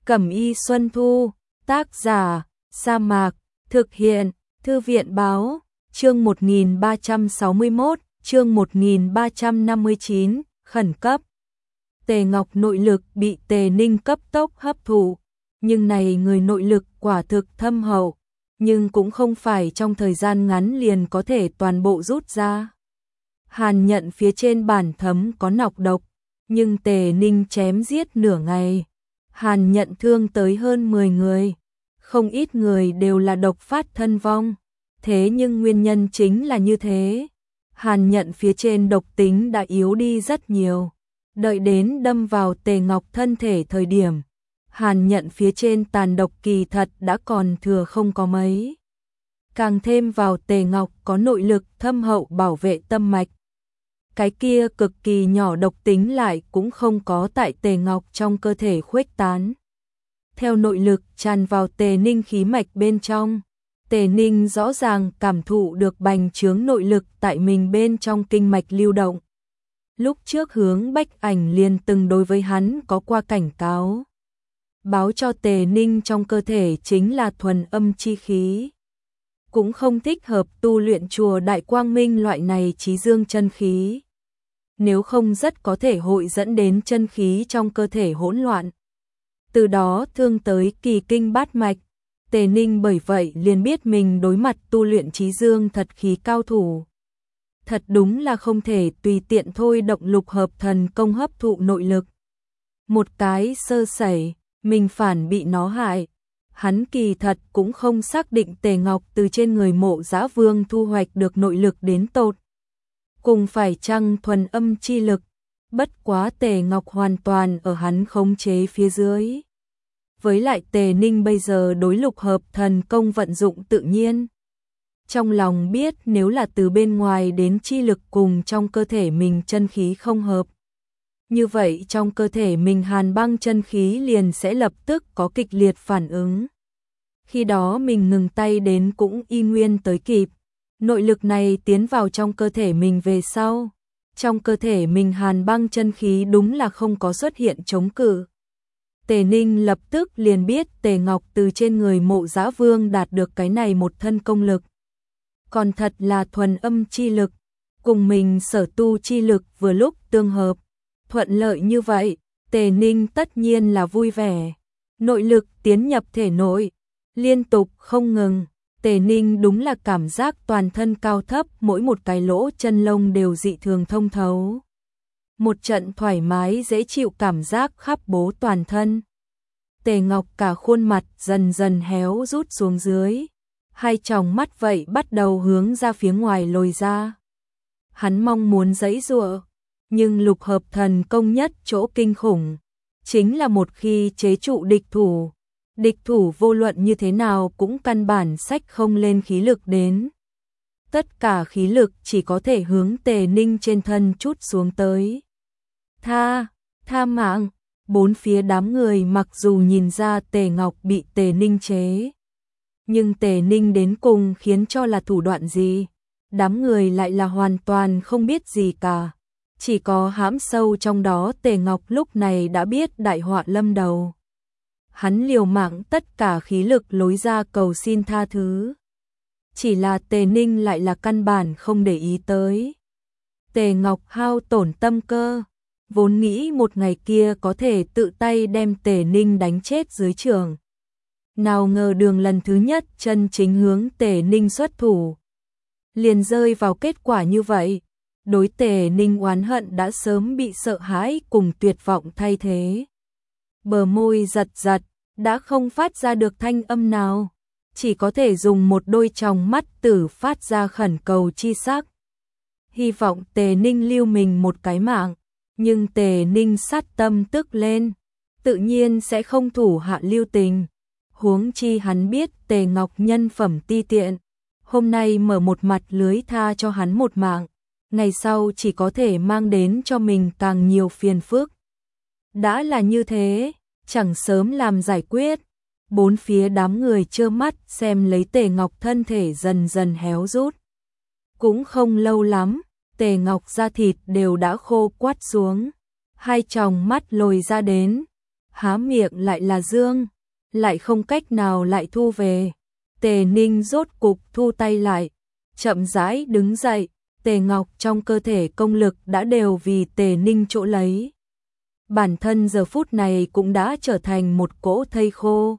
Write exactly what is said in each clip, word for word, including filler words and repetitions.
Cẩm y Xuân Thu, tác giả, Sa Mạc, thực hiện, Thư viện báo, chương một nghìn ba trăm sáu mươi mốt, chương một nghìn ba trăm năm mươi chín, khẩn cấp. Tề Ngọc nội lực bị Tề Ninh cấp tốc hấp thụ, nhưng này người nội lực quả thực thâm hậu, nhưng cũng không phải trong thời gian ngắn liền có thể toàn bộ rút ra. Hàn Nhận phía trên bản thấm có nọc độc, nhưng Tề Ninh chém giết nửa ngày. Hàn Nhận thương tới hơn mười người, không ít người đều là độc phát thân vong, thế nhưng nguyên nhân chính là như thế. Hàn Nhận phía trên độc tính đã yếu đi rất nhiều, đợi đến đâm vào Tề Ngọc thân thể thời điểm, Hàn Nhận phía trên tàn độc kỳ thật đã còn thừa không có mấy. Càng thêm vào Tề Ngọc có nội lực thâm hậu bảo vệ tâm mạch. Cái kia cực kỳ nhỏ độc tính lại cũng không có tại Tề Ngọc trong cơ thể khuếch tán. Theo nội lực tràn vào Tề Ninh khí mạch bên trong, Tề Ninh rõ ràng cảm thụ được bành trướng nội lực tại mình bên trong kinh mạch lưu động. Lúc trước Hướng Bách Ảnh liền từng đối với hắn có qua cảnh cáo, báo cho Tề Ninh trong cơ thể chính là thuần âm chi khí, cũng không thích hợp tu luyện chùa Đại Quang Minh loại này chí dương chân khí. Nếu không rất có thể hội dẫn đến chân khí trong cơ thể hỗn loạn, từ đó thương tới kỳ kinh bát mạch. Tề Ninh bởi vậy liền biết mình đối mặt tu luyện chí dương thật khí cao thủ, thật đúng là không thể tùy tiện thôi động lục hợp thần công hấp thụ nội lực. Một cái sơ sẩy, mình phản bị nó hại. Hắn kỳ thật cũng không xác định Tề Ngọc từ trên người Mộ Dã Vương thu hoạch được nội lực đến tột cùng phải chăng thuần âm chi lực, bất quá Tề Ngọc hoàn toàn ở hắn khống chế phía dưới. Với lại Tề Ninh bây giờ đối lục hợp thần công vận dụng tự nhiên. Trong lòng biết nếu là từ bên ngoài đến chi lực cùng trong cơ thể mình chân khí không hợp, như vậy trong cơ thể mình hàn băng chân khí liền sẽ lập tức có kịch liệt phản ứng. Khi đó mình ngừng tay đến cũng y nguyên tới kịp. Nội lực này tiến vào trong cơ thể mình về sau, trong cơ thể mình hàn băng chân khí đúng là không có xuất hiện chống cự. Tề Ninh lập tức liền biết Tề Ngọc từ trên người Mộ Dã Vương đạt được cái này một thân công lực, còn thật là thuần âm chi lực, cùng mình sở tu chi lực vừa lúc tương hợp. Thuận lợi như vậy, Tề Ninh tất nhiên là vui vẻ. Nội lực tiến nhập thể nội, liên tục không ngừng. Tề Ninh đúng là cảm giác toàn thân cao thấp, mỗi một cái lỗ chân lông đều dị thường thông thấu. Một trận thoải mái dễ chịu cảm giác khắp bố toàn thân. Tề Ngọc cả khuôn mặt dần dần héo rút xuống dưới, hai tròng mắt vậy bắt đầu hướng ra phía ngoài lồi ra. Hắn mong muốn giãy giụa, nhưng lục hợp thần công nhất chỗ kinh khủng chính là một khi chế trụ địch thủ, địch thủ vô luận như thế nào cũng căn bản xách không lên khí lực đến. Tất cả khí lực chỉ có thể hướng Tề Ninh trên thân chút xuống tới. Tha, tha mạng. Bốn phía đám người mặc dù nhìn ra Tề Ngọc bị Tề Ninh chế, nhưng Tề Ninh đến cùng khiến cho là thủ đoạn gì, đám người lại là hoàn toàn không biết gì cả. Chỉ có hãm sâu trong đó Tề Ngọc lúc này đã biết đại họa lâm đầu. Hắn liều mạng tất cả khí lực lối ra cầu xin tha thứ. Chỉ là Tề Ninh lại là căn bản không để ý tới. Tề Ngọc hao tổn tâm cơ, vốn nghĩ một ngày kia có thể tự tay đem Tề Ninh đánh chết dưới trường. Nào ngờ đường lần thứ nhất chân chính hướng Tề Ninh xuất thủ, liền rơi vào kết quả như vậy. Đối Tề Ninh oán hận đã sớm bị sợ hãi cùng tuyệt vọng thay thế. Bờ môi giật giật, đã không phát ra được thanh âm nào, chỉ có thể dùng một đôi tròng mắt tử phát ra khẩn cầu chi sắc. Hy vọng Tề Ninh lưu mình một cái mạng, nhưng Tề Ninh sát tâm tức lên, tự nhiên sẽ không thủ hạ lưu tình. Huống chi hắn biết Tề Ngọc nhân phẩm ti tiện, hôm nay mở một mặt lưới tha cho hắn một mạng, ngày sau chỉ có thể mang đến cho mình càng nhiều phiền phức. Đã là như thế, chẳng sớm làm giải quyết. Bốn phía đám người trơ mắt xem lấy Tề Ngọc thân thể dần dần héo rút. Cũng không lâu lắm, Tề Ngọc da thịt đều đã khô quắt xuống, hai tròng mắt lồi ra đến. há miệng lại là dương, lại không cách nào lại thu về. Tề Ninh rốt cục thu tay lại, chậm rãi đứng dậy, Tề Ngọc trong cơ thể công lực đã đều vì Tề Ninh chỗ lấy. Bản thân giờ phút này cũng đã trở thành một cỗ thây khô.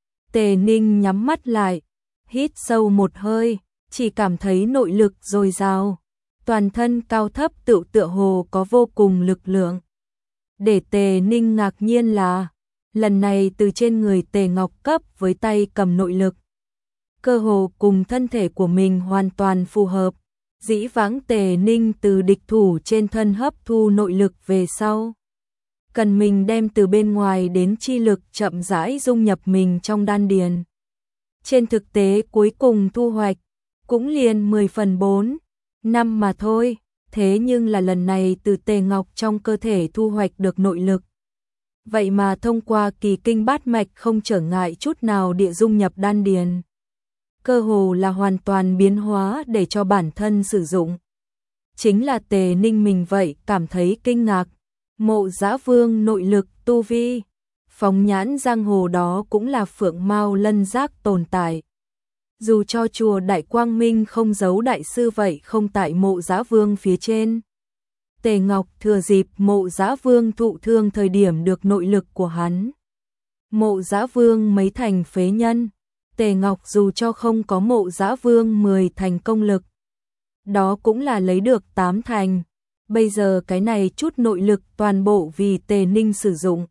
Tề Ninh nhắm mắt lại, hít sâu một hơi, chỉ cảm thấy nội lực dồi dào, toàn thân cao thấp tự tựa hồ có vô cùng lực lượng. Để Tề Ninh ngạc nhiên là, lần này từ trên người Tề Ngọc cấp với tay cầm nội lực, cơ hồ cùng thân thể của mình hoàn toàn phù hợp. Dĩ vãng Tề Ninh từ địch thủ trên thân hấp thu nội lực về sau, cần mình đem từ bên ngoài đến chi lực chậm rãi dung nhập mình trong đan điền. Trên thực tế cuối cùng thu hoạch cũng liền mười phần bốn, năm mà thôi, thế nhưng là lần này từ Tề Ngọc trong cơ thể thu hoạch được nội lực. Vậy mà thông qua kỳ kinh bát mạch không trở ngại chút nào địa dung nhập đan điền. Cơ hồ là hoàn toàn biến hóa để cho bản thân sử dụng. Chính là Tề Ninh mình vậy cảm thấy kinh ngạc. Mộ Dã Vương nội lực tu vi, phóng nhãn giang hồ đó cũng là phượng mao lân giác tồn tại. Dù cho chùa Đại Quang Minh không giấu đại sư vậy không tại Mộ Dã Vương phía trên. Tề Ngọc thừa dịp Mộ Dã Vương thụ thương thời điểm được nội lực của hắn. Mộ Dã Vương mấy thành phế nhân, Tề Ngọc dù cho không có Mộ Dã Vương mười thành công lực, đó cũng là lấy được tám thành. Bây giờ cái này chút nội lực toàn bộ vì Tề Ninh sử dụng.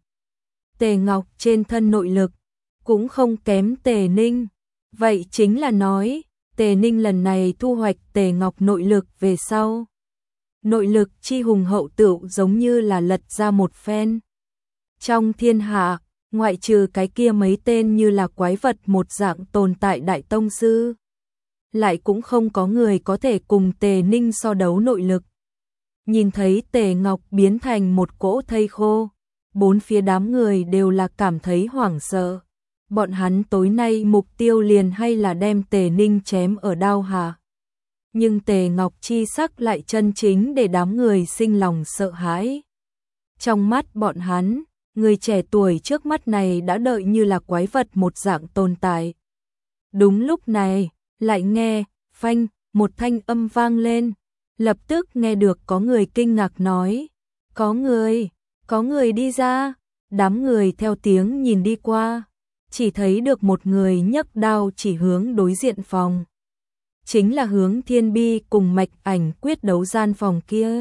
Tề Ngọc trên thân nội lực cũng không kém Tề Ninh. Vậy chính là nói, Tề Ninh lần này thu hoạch Tề Ngọc nội lực về sau. Nội lực chi hùng hậu tựu giống như là lật ra một phen. Trong thiên hạ, ngoại trừ cái kia mấy tên như là quái vật một dạng tồn tại đại tông sư, lại cũng không có người có thể cùng Tề Ninh so đấu nội lực. Nhìn thấy Tề Ngọc biến thành một cỗ thây khô, bốn phía đám người đều là cảm thấy hoảng sợ. Bọn hắn tối nay mục tiêu liền hay là đem Tề Ninh chém ở đao hạ. Nhưng Tề Ngọc chi sắc lại chân chính để đám người sinh lòng sợ hãi. Trong mắt bọn hắn, người trẻ tuổi trước mắt này đã đợi như là quái vật một dạng tồn tại. Đúng lúc này, lại nghe, phanh, một thanh âm vang lên. Lập tức nghe được có người kinh ngạc nói, có người, có người đi ra. Đám người theo tiếng nhìn đi qua, chỉ thấy được một người nhấc đao chỉ hướng đối diện phòng. Chính là hướng Thiên Bi cùng Mạch Ảnh quyết đấu gian phòng kia.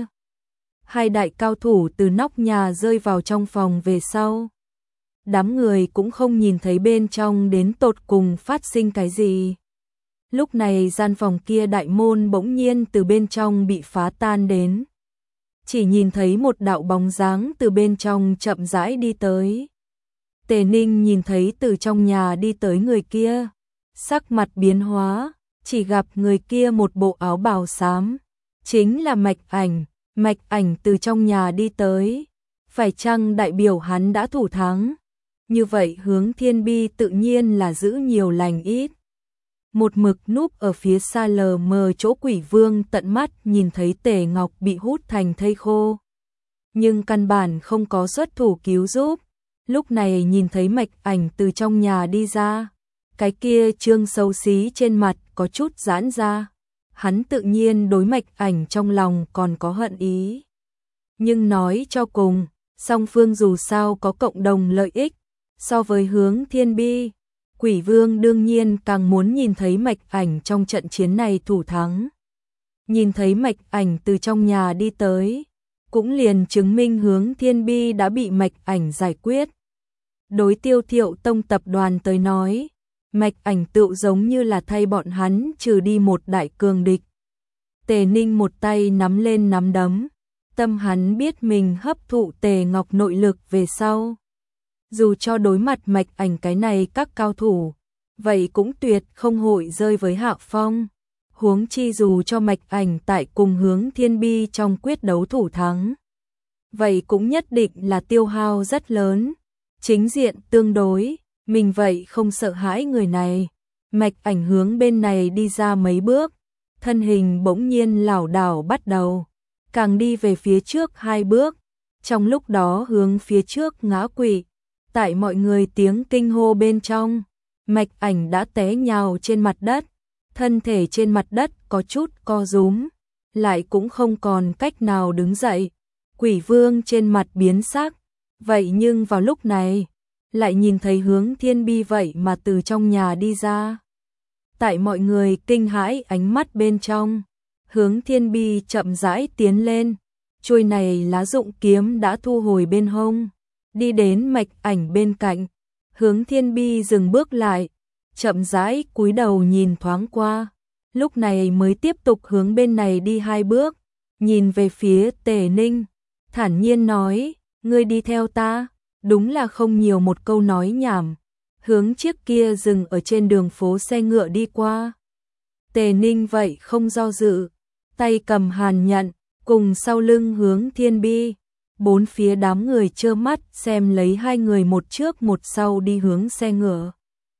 Hai đại cao thủ từ nóc nhà rơi vào trong phòng về sau. Đám người cũng không nhìn thấy bên trong đến tột cùng phát sinh cái gì. Lúc này gian phòng kia đại môn bỗng nhiên từ bên trong bị phá tan đến. Chỉ nhìn thấy một đạo bóng dáng từ bên trong chậm rãi đi tới. Tề Ninh nhìn thấy từ trong nhà đi tới người kia, sắc mặt biến hóa, chỉ gặp người kia một bộ áo bào xám, chính là Mạch Ảnh. Mạch Ảnh từ trong nhà đi tới, phải chăng đại biểu hắn đã thủ thắng? Như vậy hướng Thiên Bi tự nhiên là giữ nhiều lành ít. Một mực núp ở phía xa lờ mờ chỗ Quỷ Vương tận mắt nhìn thấy Tề Ngọc bị hút thành thây khô, nhưng căn bản không có xuất thủ cứu giúp. Lúc này nhìn thấy Mạch Ảnh từ trong nhà đi ra, cái kia trương xấu xí trên mặt có chút giãn ra. Hắn tự nhiên đối Mạch Ảnh trong lòng còn có hận ý. Nhưng nói cho cùng, song phương dù sao có cộng đồng lợi ích. So với hướng Thiên Bi, Quỷ Vương đương nhiên càng muốn nhìn thấy Mạch Ảnh trong trận chiến này thủ thắng. Nhìn thấy Mạch Ảnh từ trong nhà đi tới, cũng liền chứng minh hướng Thiên Bi đã bị Mạch Ảnh giải quyết. Đối Tiêu Thiệu Tông tập đoàn tới nói, Mạch Ảnh tựu giống như là thay bọn hắn trừ đi một đại cường địch. Tề Ninh một tay nắm lên nắm đấm, tâm hắn biết mình hấp thụ Tề Ngọc nội lực về sau. Dù cho đối mặt Mạch Ảnh cái này các cao thủ, vậy cũng tuyệt không hội rơi với hạ phong. Huống chi dù cho Mạch Ảnh tại cùng hướng Thiên Bi trong quyết đấu thủ thắng, vậy cũng nhất định là tiêu hao rất lớn. Chính diện tương đối, mình vậy không sợ hãi người này. Mạch Ảnh hướng bên này đi ra mấy bước, thân hình bỗng nhiên lảo đảo bắt đầu, càng đi về phía trước hai bước, trong lúc đó hướng phía trước ngã quỵ, Tại mọi người tiếng kinh hô bên trong, Mạch Ảnh đã té nhào trên mặt đất, thân thể trên mặt đất có chút co rúm, lại cũng không còn cách nào đứng dậy. Quỷ Vương trên mặt biến sắc, vậy nhưng vào lúc này, lại nhìn thấy Hướng Thiên Bi vậy mà từ trong nhà đi ra. Tại mọi người kinh hãi ánh mắt bên trong, Hướng Thiên Bi chậm rãi tiến lên, chuôi này lá dụng kiếm đã thu hồi bên hông, đi đến Mạch Ảnh bên cạnh. Hướng Thiên Bi dừng bước lại, chậm rãi cúi đầu nhìn thoáng qua, lúc này mới tiếp tục hướng bên này đi hai bước, nhìn về phía Tề Ninh, thản nhiên nói, ngươi đi theo ta, đúng là không nhiều một câu nói nhảm, hướng chiếc kia dừng ở trên đường phố xe ngựa đi qua. Tề Ninh vậy không do dự, tay cầm hàn nhận, cùng sau lưng Hướng Thiên Bi, bốn phía đám người trơ mắt xem lấy hai người một trước một sau đi hướng xe ngựa.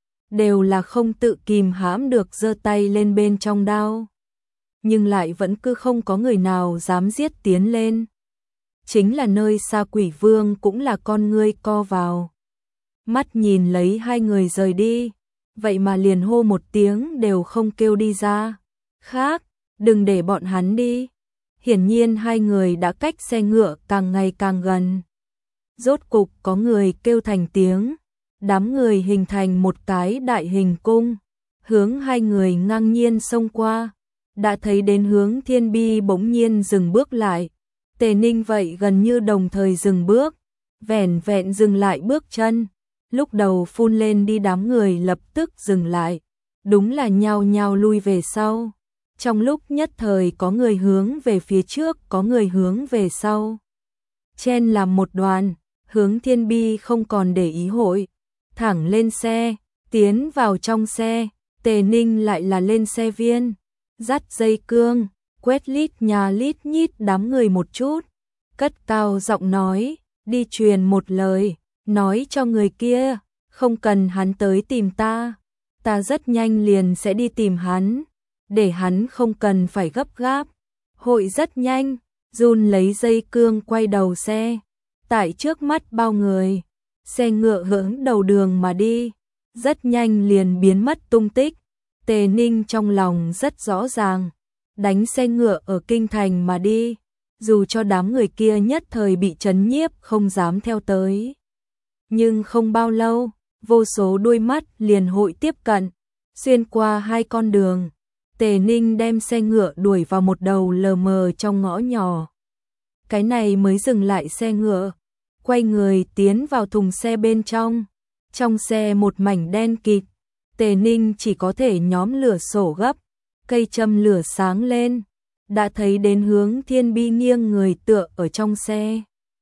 Đều là không tự kìm hãm được giơ tay lên bên trong đao. Nhưng lại vẫn cứ không có người nào dám giết tiến lên. Chính là nơi xa Quỷ Vương cũng là con ngươi co vào. Mắt nhìn lấy hai người rời đi, vậy mà liền hô một tiếng đều không kêu đi ra. Khác, đừng để bọn hắn đi. Hiển nhiên hai người đã cách xe ngựa càng ngày càng gần. Rốt cục có người kêu thành tiếng, đám người hình thành một cái đại hình cung, hướng hai người ngang nhiên xông qua. Đã thấy đến Hướng Thiên Bi bỗng nhiên dừng bước lại, Tề Ninh vậy gần như đồng thời dừng bước, vẻn vẹn dừng lại bước chân, lúc đầu phun lên đi đám người lập tức dừng lại, đúng là nhao nhao lui về sau. Trong lúc nhất thời có người hướng về phía trước, có người hướng về sau. Chen làm một đoàn, Hướng Thiên Bi không còn để ý hội, thẳng lên xe, tiến vào trong xe, Tề Ninh lại là lên xe viên, dắt dây cương, quét lít nhà lít nhít đám người một chút, cất cao giọng nói, đi truyền một lời, nói cho người kia, không cần hắn tới tìm ta, ta rất nhanh liền sẽ đi tìm hắn, để hắn không cần phải gấp gáp. Hội rất nhanh, run lấy dây cương quay đầu xe, tại trước mắt bao người, xe ngựa hướng đầu đường mà đi, rất nhanh liền biến mất tung tích. Tề Ninh trong lòng rất rõ ràng, đánh xe ngựa ở kinh thành mà đi, dù cho đám người kia nhất thời bị trấn nhiếp không dám theo tới. Nhưng không bao lâu, vô số đuôi mắt liền hội tiếp cận, xuyên qua hai con đường. Tề Ninh đem xe ngựa đuổi vào một đầu lờ mờ trong ngõ nhỏ. Cái này mới dừng lại xe ngựa, quay người tiến vào thùng xe bên trong. Trong xe một mảnh đen kịt, Tề Ninh chỉ có thể nhóm lửa sổ gấp, cây châm lửa sáng lên, đã thấy đến Hướng Thiên Bi nghiêng người tựa ở trong xe.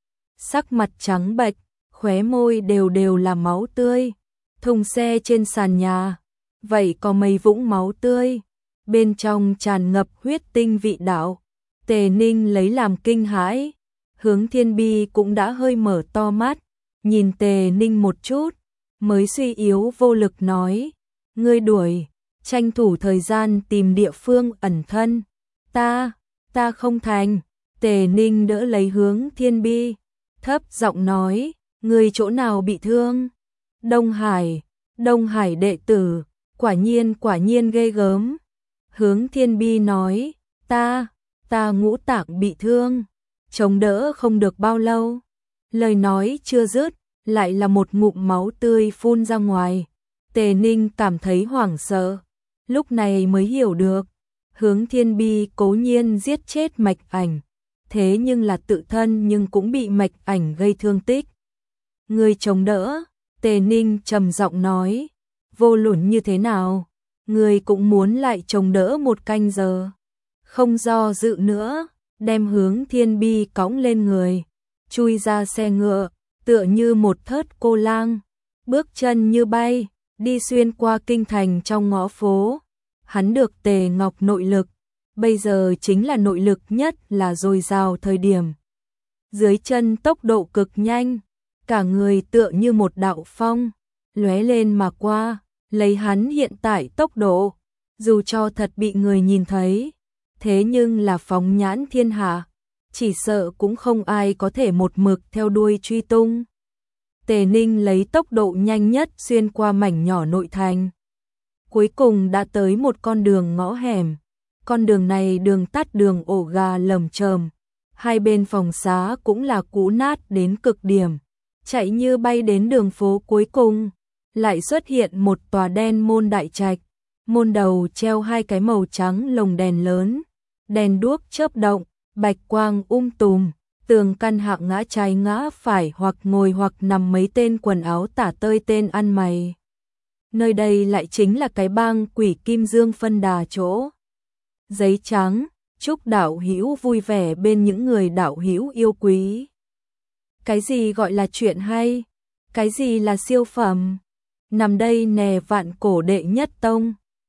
Sắc mặt trắng bệch, khóe môi đều đều là máu tươi, thùng xe trên sàn nhà, vậy có mấy vũng máu tươi, bên trong tràn ngập huyết tinh vị đạo. Tề Ninh lấy làm kinh hãi, Hướng Thiên Bi cũng đã hơi mở to mắt, nhìn Tề Ninh một chút, mới suy yếu vô lực nói, ngươi đuổi, tranh thủ thời gian tìm địa phương ẩn thân, ta, ta không thành. Tề Ninh đỡ lấy Hướng Thiên Bi, thấp giọng nói, ngươi chỗ nào bị thương? Đông Hải, Đông Hải đệ tử, quả nhiên quả nhiên ghê gớm. Hướng Thiên Bi nói, ta, ta ngũ tạng bị thương, chống đỡ không được bao lâu. Lời nói chưa dứt, lại là một ngụm máu tươi phun ra ngoài. Tề Ninh cảm thấy hoảng sợ, lúc này mới hiểu được, Hướng Thiên Bi cố nhiên giết chết Mạch Ảnh, thế nhưng là tự thân nhưng cũng bị Mạch Ảnh gây thương tích. Người chống đỡ, Tề Ninh trầm giọng nói, vô luận như thế nào, người cũng muốn lại chống đỡ một canh giờ. Không do dự nữa, đem Hướng Thiên Bi cõng lên người, chui ra xe ngựa, tựa như một thớt cô lang, bước chân như bay, đi xuyên qua kinh thành trong ngõ phố. Hắn được Tề Ngọc nội lực, bây giờ chính là nội lực nhất là dồi dào thời điểm. Dưới chân tốc độ cực nhanh, cả người tựa như một đạo phong, lóe lên mà qua, lấy hắn hiện tại tốc độ, dù cho thật bị người nhìn thấy, thế nhưng là phóng nhãn thiên hạ, chỉ sợ cũng không ai có thể một mực theo đuôi truy tung. Tề Ninh lấy tốc độ nhanh nhất xuyên qua mảnh nhỏ nội thành. Cuối cùng đã tới một con đường ngõ hẻm. Con đường này đường tắt đường ổ gà lởm chởm, hai bên phòng xá cũng là cũ nát đến cực điểm. Chạy như bay đến đường phố cuối cùng, lại xuất hiện một tòa đen môn đại trạch. Môn đầu treo hai cái màu trắng lồng đèn lớn, đèn đuốc chớp động, bạch quang um tùm, tường căn hạ ngã trái ngã phải hoặc ngồi hoặc nằm mấy tên quần áo tả tơi tên ăn mày. Nơi đây lại chính là cái bang Quỷ Kim Dương phân đà chỗ. Giấy trắng, chúc đạo hữu vui vẻ bên những người đạo hữu yêu quý. Cái gì gọi là chuyện hay? Cái gì là siêu phẩm? Nằm đây nè vạn cổ đệ nhất tông.